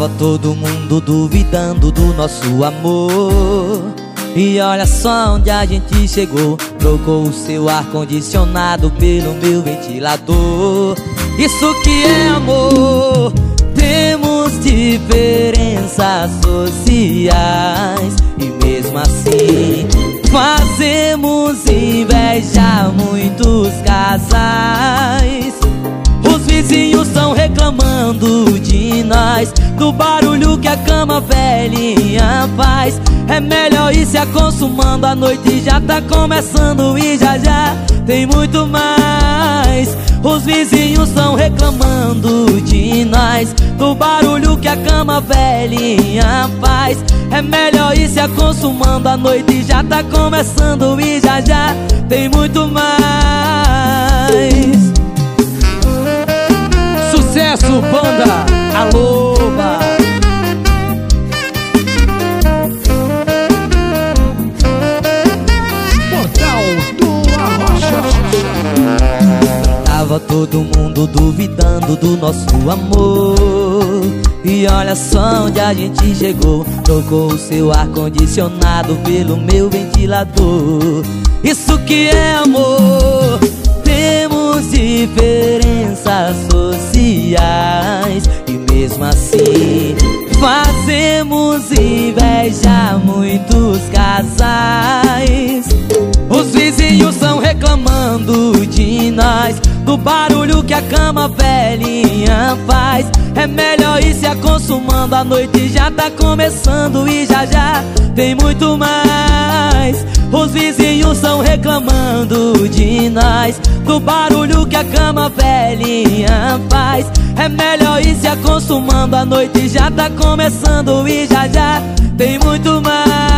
Tava todo mundo duvidando do nosso amor. E olha só onde a gente chegou. Trocou o seu ar-condicionado pelo meu ventilador. Isso que é amor. Temos diferenças sociais e mesmo assim fazemos inveja a muitos casais. Os vizinhos estão reclamando de nós, do barulho que a cama velhinha faz. É melhor ir se acostumando, a noite já tá começando e já já tem muito mais. Os vizinhos estão reclamando de nós, do barulho que a cama velhinha faz. É melhor ir se acostumando, a noite já tá começando e já já tem muito mais. Sucesso, banda Aloba. Portal do Arrocha. Tava todo mundo duvidando do nosso amor. E olha só onde a gente chegou. Trocou o seu ar-condicionado pelo meu ventilador. Isso que é amor. Temos diferenças sociais e mesmo assim fazemos inveja a muitos casais. Os vizinhos estão reclamando de nós, do barulho que a cama velhinha faz. É melhor ir se acostumando, a noite já tá começando e já já tem muito mais. Os vizinhos estão reclamando de nós, do barulho que a cama velhinha faz. É melhor ir se acostumando, a noite já tá começando e já já tem muito mais.